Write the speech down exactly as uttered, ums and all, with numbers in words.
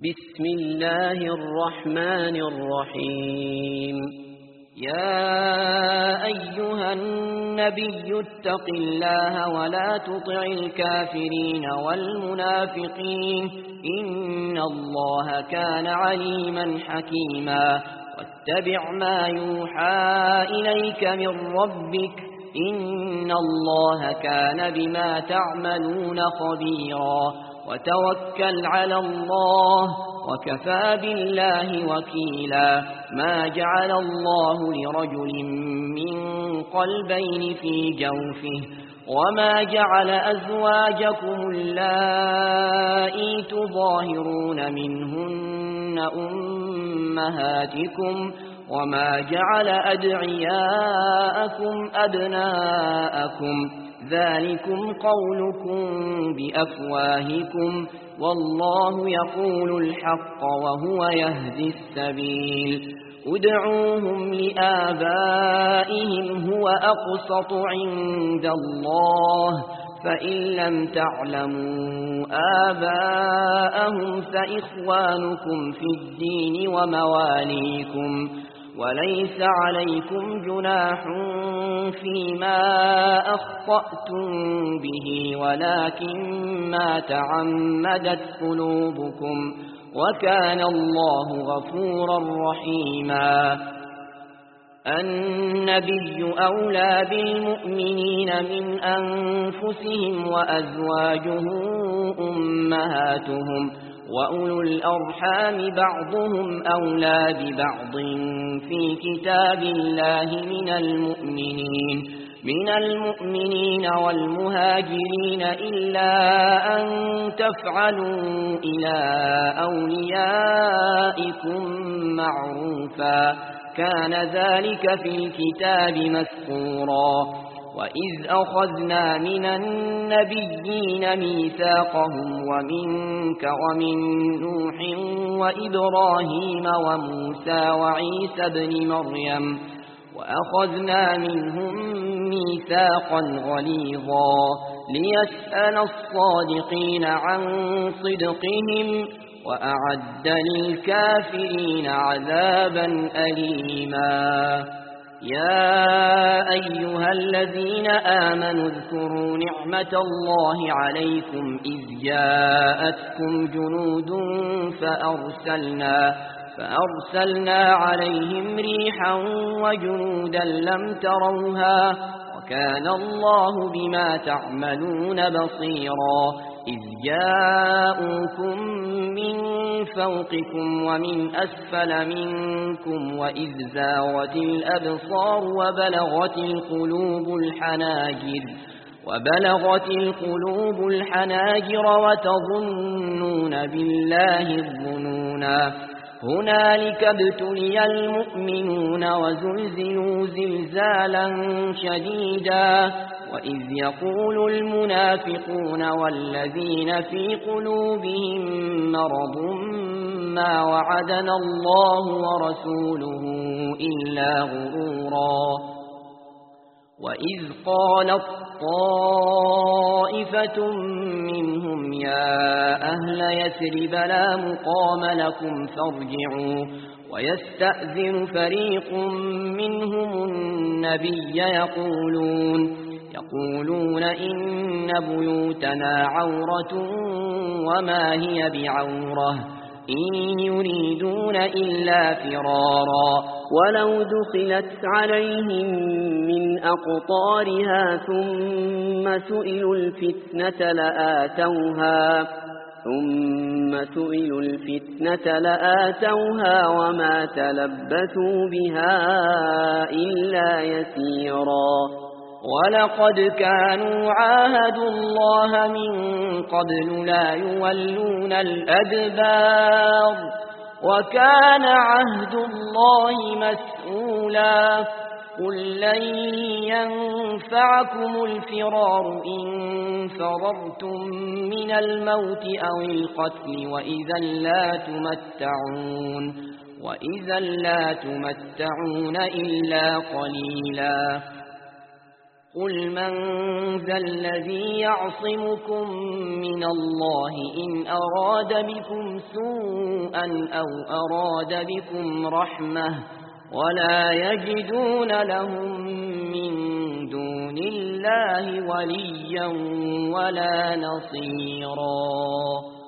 بسم الله الرحمن الرحيم. يا أيها النبي اتق الله ولا تطع الكافرين والمنافقين إن الله كان عليما حكيما. واتبع ما يوحى إليك من ربك إن الله كان بما تعملون خبيرا. وتوكل على الله وكفى بالله وكيلا. ما جعل الله لرجل من قلبين في جوفه وما جعل أزواجكم اللائي تظاهرون منهن أمهاتكم وما جعل أدعياءكم أبناءكم ذلكم قولكم بأفواهكم والله يقول الحق وهو يهدي السبيل. ادعوهم لآبائهم هو أقسط عند الله فإن لم تعلموا آباءهم فإخوانكم في الدين ومواليكم وليس عليكم جناح فيما أخطأتم به ولكن ما تعمدت قلوبكم وكان الله غفورا رحيما. النبي أولى بالمؤمنين من أنفسهم وأزواجه أمهاتهم وأولو الأرحام بعضهم أولى ببعض في كتاب الله من المؤمنين من المؤمنين والمهاجرين إلا أن تفعلوا إلى أوليائكم معروفا كان ذلك في الكتاب مسطورا. وإذ أخذنا من النبيين ميثاقهم ومنك ومن نوح وإبراهيم وموسى وعيسى بن مريم وأخذنا منهم ميثاقا غليظا ليسأل الصادقين عن صدقهم وأعد للكافرين عذابا أليما. يا أيها الذين آمنوا اذكروا نعمة الله عليكم إذ جاءتكم جنود فأرسلنا, فأرسلنا عليهم ريحا وجنودا لم تروها وكان الله بما تعملون بصيرا. إذ جاءوكم من فوقكم ومن أسفل منكم وإذ زاغت الأبصار وبلغت القلوب الحناجر وبلغت القلوب الحناجر وتظنون بالله الظنونا. هنالك ابتلي المؤمنون وزلزلوا زلزالا شديدا. وإذ يقول المنافقون والذين في قلوبهم مرض ما وعدنا الله ورسوله إلا غرورا. وإذ قالت طائفة منهم يا أهل يثرب لا مقام لكم فارجعوا ويستأذن فريق منهم النبي يقولون يقولون إن بيوتنا عورة وما هي بعورة إن يريدون إلا فرارا ولو دخلت عليهم من أقطارها ثم سئلوا الفتنة لآتوها ثم سئلوا الفتنة لآتوها وما تلبثوا بها إلا يسيرا. ولقد كانوا عاهدوا الله من قبل لا يولون الأدبار وكان عهد الله مسؤولا. قل لن ينفعكم الفرار إن فررتم من الموت أو القتل وإذا لا تمتعون وإذا لا تمتعون إلا قليلا. قل من ذا الذي يعصمكم من الله إن أراد بكم سوءا أو أراد بكم رحمة ولا يجدون لهم من دون الله وليا ولا نصيرا.